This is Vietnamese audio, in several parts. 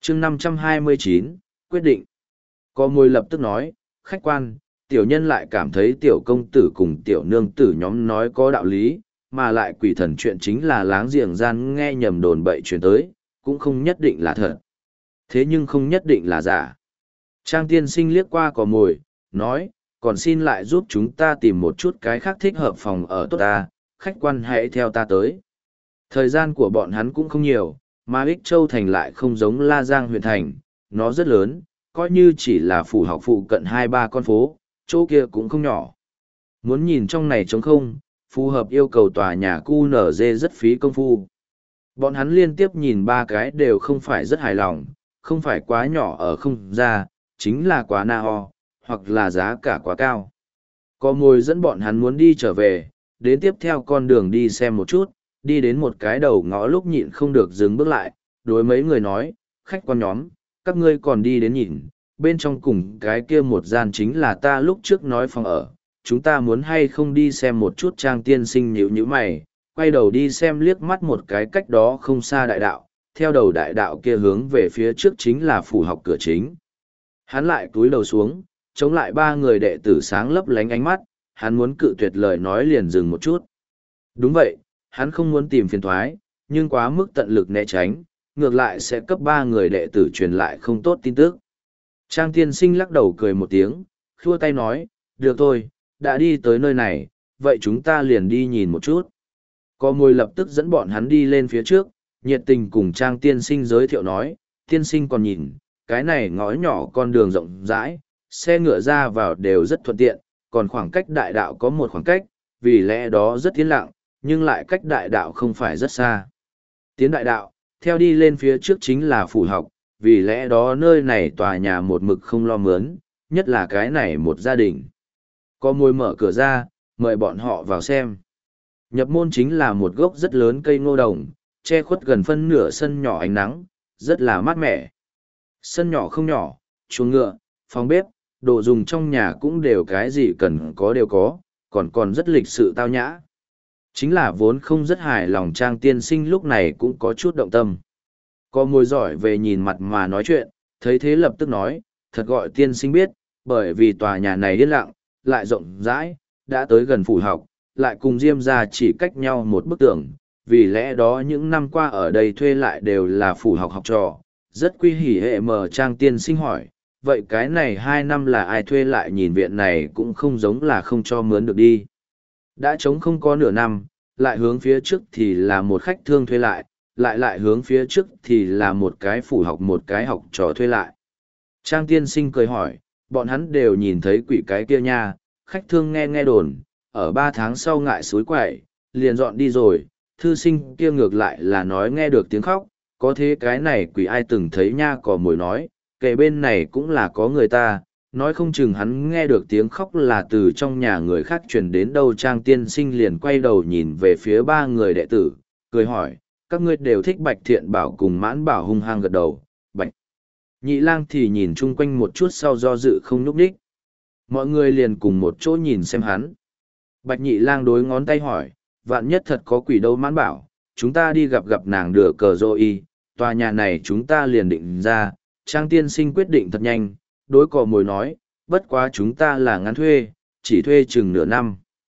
chương 529, quyết định. Có môi lập tức nói, khách quan, tiểu nhân lại cảm thấy tiểu công tử cùng tiểu nương tử nhóm nói có đạo lý, mà lại quỷ thần chuyện chính là láng giềng gian nghe nhầm đồn bậy truyền tới, cũng không nhất định là thật. Thế nhưng không nhất định là giả. Trang tiên sinh liếc qua có mồi, nói, còn xin lại giúp chúng ta tìm một chút cái khác thích hợp phòng ở tốt ta, khách quan hãy theo ta tới. Thời gian của bọn hắn cũng không nhiều, mà Ích Châu Thành lại không giống La Giang huyện thành, nó rất lớn, coi như chỉ là phủ học phụ cận 2-3 con phố, chỗ kia cũng không nhỏ. Muốn nhìn trong này trống không, phù hợp yêu cầu tòa nhà QNZ rất phí công phu. Bọn hắn liên tiếp nhìn 3 cái đều không phải rất hài lòng, không phải quá nhỏ ở không ra, chính là quá na ho, hoặc là giá cả quá cao. Có mồi dẫn bọn hắn muốn đi trở về, đến tiếp theo con đường đi xem một chút, đi đến một cái đầu ngõ lúc nhịn không được dừng bước lại, đối mấy người nói, khách quan nhóm, các ngươi còn đi đến nhìn, bên trong cùng cái kia một gian chính là ta lúc trước nói phòng ở, chúng ta muốn hay không đi xem một chút. Trang tiên sinh nhíu nhíu mày, quay đầu đi xem liếc mắt một cái cách đó không xa đại đạo, theo đầu đại đạo kia hướng về phía trước chính là phủ học cửa chính. Hắn lại cúi đầu xuống, chống lại 3 người đệ tử sáng lấp lánh ánh mắt, hắn muốn cự tuyệt lời nói liền dừng một chút. Đúng vậy, hắn không muốn tìm phiền thoái, nhưng quá mức tận lực né tránh, ngược lại sẽ cấp 3 người đệ tử truyền lại không tốt tin tức. Trang tiên sinh lắc đầu cười một tiếng, khua tay nói, được thôi, đã đi tới nơi này, vậy chúng ta liền đi nhìn một chút. Có môi lập tức dẫn bọn hắn đi lên phía trước, nhiệt tình cùng Trang tiên sinh giới thiệu nói, tiên sinh còn nhìn, cái này ngõ nhỏ con đường rộng rãi, xe ngựa ra vào đều rất thuận tiện, còn khoảng cách đại đạo có một khoảng cách, vì lẽ đó rất yên lặng, nhưng lại cách đại đạo không phải rất xa. Tiến đại đạo, theo đi lên phía trước chính là phủ học, vì lẽ đó nơi này tòa nhà một mực không lo mướn, nhất là cái này một gia đình. Có môi mở cửa ra, mời bọn họ vào xem. Nhập môn chính là một gốc rất lớn cây ngô đồng, che khuất gần phân nửa sân nhỏ ánh nắng, rất là mát mẻ. Sân nhỏ không nhỏ, chuồng ngựa, phòng bếp, đồ dùng trong nhà cũng đều cái gì cần có đều có, còn rất lịch sự tao nhã. Chính là vốn không rất hài lòng Trang tiên sinh lúc này cũng có chút động tâm. Có môi giỏi về nhìn mặt mà nói chuyện, thấy thế lập tức nói, thật gọi tiên sinh biết, bởi vì tòa nhà này yên lặng, lại rộng rãi, đã tới gần phủ học, lại cùng Diêm gia chỉ cách nhau một bức tường, vì lẽ đó những năm qua ở đây thuê lại đều là phủ học học trò, rất quy hỉ hệ mờ. Trang tiên sinh hỏi, vậy cái này 2 năm là ai thuê lại? Nhìn viện này cũng không giống là không cho mướn được đi. Đã trống không có nửa năm, lại hướng phía trước thì là một khách thương thuê lại hướng phía trước thì là một cái phủ học một cái học trò thuê lại. Trang tiên sinh cười hỏi, bọn hắn đều nhìn thấy quỷ cái kia nha, khách thương nghe đồn, ở 3 tháng sau ngại suối quậy, liền dọn đi rồi, thư sinh kia ngược lại là nói nghe được tiếng khóc, có thế cái này quỷ ai từng thấy nha? Có mồi nói, kể bên này cũng là có người ta, nói không chừng hắn nghe được tiếng khóc là từ trong nhà người khác truyền đến đâu. Trang tiên sinh liền quay đầu nhìn về phía 3 người đệ tử, cười hỏi, các ngươi đều thích Bạch Thiện Bảo cùng Mãn Bảo? Hung hăng gật đầu. Bạch Nhị Lang thì nhìn chung quanh một chút sau do dự không nhúc nhích. Mọi người liền cùng một chỗ nhìn xem hắn. Bạch Nhị Lang đối ngón tay hỏi, vạn nhất thật có quỷ đâu? Mãn Bảo, chúng ta đi gặp nàng đưa cờ rô y, tòa nhà này chúng ta liền định ra. Trang tiên sinh quyết định thật nhanh, đối cò mồi nói, bất quá chúng ta là ngắn thuê, chỉ thuê chừng nửa năm.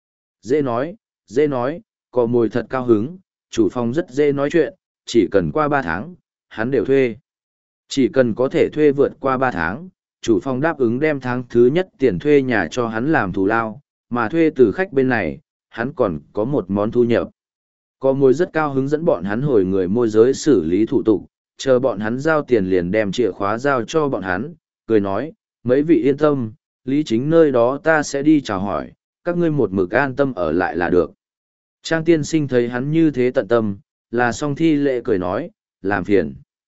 Dễ nói, cò mồi thật cao hứng, chủ phòng rất dễ nói chuyện, chỉ cần qua 3 tháng, hắn đều thuê. Chỉ cần có thể thuê vượt qua 3 tháng, chủ phòng đáp ứng đem tháng thứ nhất tiền thuê nhà cho hắn làm thù lao, mà thuê từ khách bên này, hắn còn có một món thu nhập. Cò mồi rất cao hứng dẫn bọn hắn hồi người môi giới xử lý thủ tục, chờ bọn hắn giao tiền liền đem chìa khóa giao cho bọn hắn, cười nói, mấy vị yên tâm, Lý Chính nơi đó ta sẽ đi chào hỏi, các ngươi một mực an tâm ở lại là được. Trang tiên sinh thấy hắn như thế tận tâm, là song thi lệ cười nói, làm phiền.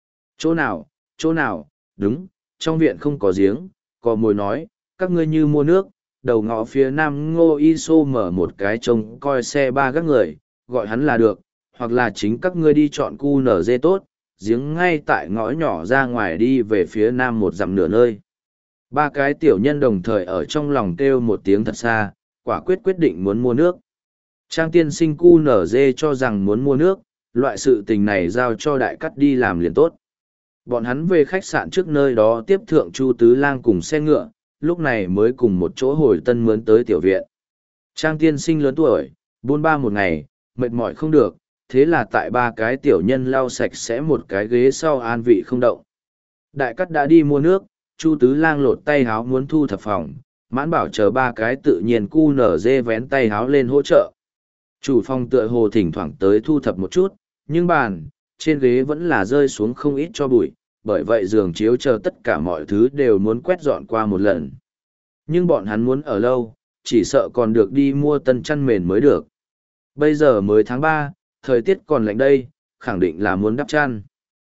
Chỗ nào, đúng, trong viện không có giếng. Có mồi nói, các ngươi như mua nước, đầu ngõ phía nam Ngô Y Sô mở một cái trông coi xe 3 gác người, gọi hắn là được, hoặc là chính các ngươi đi chọn cu nở dê tốt, giếng ngay tại ngõ nhỏ ra ngoài đi về phía nam 1 dặm nửa nơi. 3 cái tiểu nhân đồng thời ở trong lòng kêu một tiếng thật xa, quả quyết định muốn mua nước. Trang tiên sinh cu nở dê cho rằng muốn mua nước, loại sự tình này giao cho đại cắt đi làm liền tốt. Bọn hắn về khách sạn trước nơi đó tiếp thượng Chu Tứ Lang cùng xe ngựa, lúc này mới cùng một chỗ hồi tân mướn tới tiểu viện. Trang tiên sinh lớn tuổi, buôn ba một ngày, mệt mỏi không được, thế là tại ba cái tiểu nhân lau sạch sẽ một cái ghế sau an vị không động. Đại cắt đã đi mua nước, Chu Tứ Lang lột tay háo muốn thu thập phòng, Mãn Bảo chờ ba cái tự nhiên cu nở dê vén tay háo lên hỗ trợ. Chủ phòng tựa hồ thỉnh thoảng tới thu thập một chút, nhưng bàn, trên ghế vẫn là rơi xuống không ít cho bụi, bởi vậy giường chiếu chờ tất cả mọi thứ đều muốn quét dọn qua một lần. Nhưng bọn hắn muốn ở lâu, chỉ sợ còn được đi mua tân chăn mền mới được. Bây giờ mới tháng 3, thời tiết còn lạnh đây, khẳng định là muốn đắp chăn.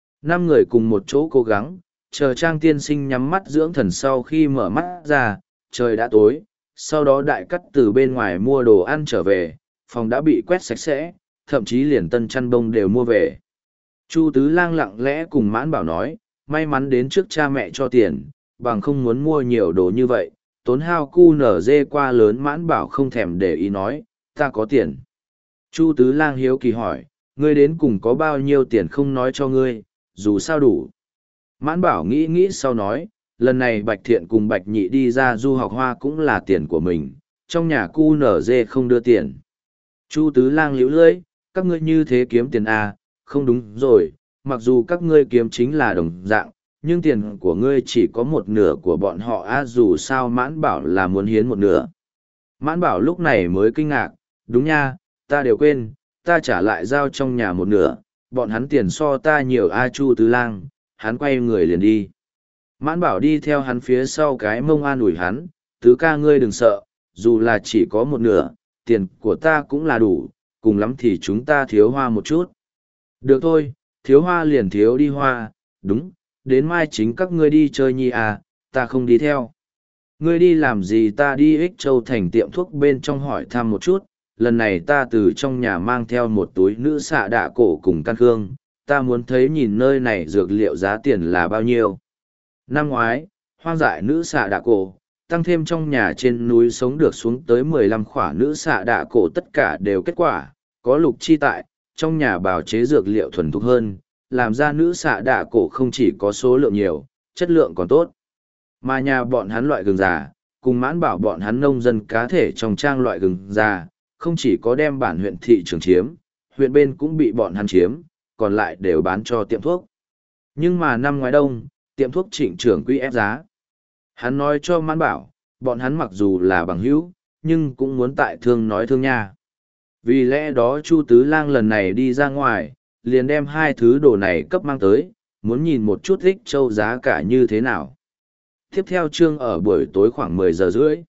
5 người cùng một chỗ cố gắng, chờ Trang tiên sinh nhắm mắt dưỡng thần sau khi mở mắt ra, trời đã tối, sau đó đại cắt từ bên ngoài mua đồ ăn trở về, phòng đã bị quét sạch sẽ, thậm chí liền tân chăn bông đều mua về. Chu Tứ Lang lặng lẽ cùng Mãn Bảo nói, may mắn đến trước cha mẹ cho tiền, bằng không muốn mua nhiều đồ như vậy, tốn hao cu nở dê qua lớn. Mãn Bảo không thèm để ý nói, ta có tiền. Chu Tứ Lang hiếu kỳ hỏi, ngươi đến cùng có bao nhiêu tiền không nói cho ngươi, dù sao đủ. Mãn Bảo nghĩ nghĩ sau nói, lần này Bạch Thiện cùng Bạch Nhị đi ra du học Hoa cũng là tiền của mình, trong nhà cu nở dê không đưa tiền. Chu Tứ Lang liễu lưỡi, các ngươi như thế kiếm tiền à, không đúng rồi, mặc dù các ngươi kiếm chính là đồng dạng, nhưng tiền của ngươi chỉ có một nửa của bọn họ à, dù sao Mãn Bảo là muốn hiến một nửa. Mãn Bảo lúc này mới kinh ngạc, đúng nha, ta đều quên, ta trả lại giao trong nhà một nửa, bọn hắn tiền so ta nhiều a. Chu Tứ Lang, hắn quay người liền đi. Mãn Bảo đi theo hắn phía sau cái mông an ủi hắn, Tứ ca ngươi đừng sợ, dù là chỉ có một nửa, tiền của ta cũng là đủ, cùng lắm thì chúng ta thiếu hoa một chút. Được thôi, thiếu hoa liền thiếu đi hoa, đúng, đến mai chính các ngươi đi chơi nhi à, ta không đi theo. Ngươi đi làm gì? Ta đi Ích Châu thành tiệm thuốc bên trong hỏi thăm một chút, lần này ta từ trong nhà mang theo một túi nữ xạ đạ cổ cùng căn khương, ta muốn thấy nhìn nơi này dược liệu giá tiền là bao nhiêu. Năm ngoái, hoang dại nữ xạ đạ cổ, tăng thêm trong nhà trên núi sống được xuống tới 15 khỏa nữ xạ đạ cổ, tất cả đều kết quả, có Lục Chi tại, trong nhà bào chế dược liệu thuần thục hơn, làm ra nữ xạ đạ cổ không chỉ có số lượng nhiều, chất lượng còn tốt. Mà nhà bọn hắn loại gừng già, cùng Mãn Bảo bọn hắn nông dân cá thể trong trang loại gừng già, không chỉ có đem bản huyện thị trường chiếm, huyện bên cũng bị bọn hắn chiếm, còn lại đều bán cho tiệm thuốc. Nhưng mà năm ngoái đông, tiệm thuốc Trịnh trưởng quỹ ép giá. Hắn nói cho Mãn Bảo, bọn hắn mặc dù là bằng hữu, nhưng cũng muốn tại thương nói thương nha. Vì lẽ đó Chu Tứ Lang lần này đi ra ngoài, liền đem hai thứ đồ này cấp mang tới, muốn nhìn một chút Ích Châu giá cả như thế nào. Tiếp theo chương ở buổi tối khoảng 10 giờ rưỡi.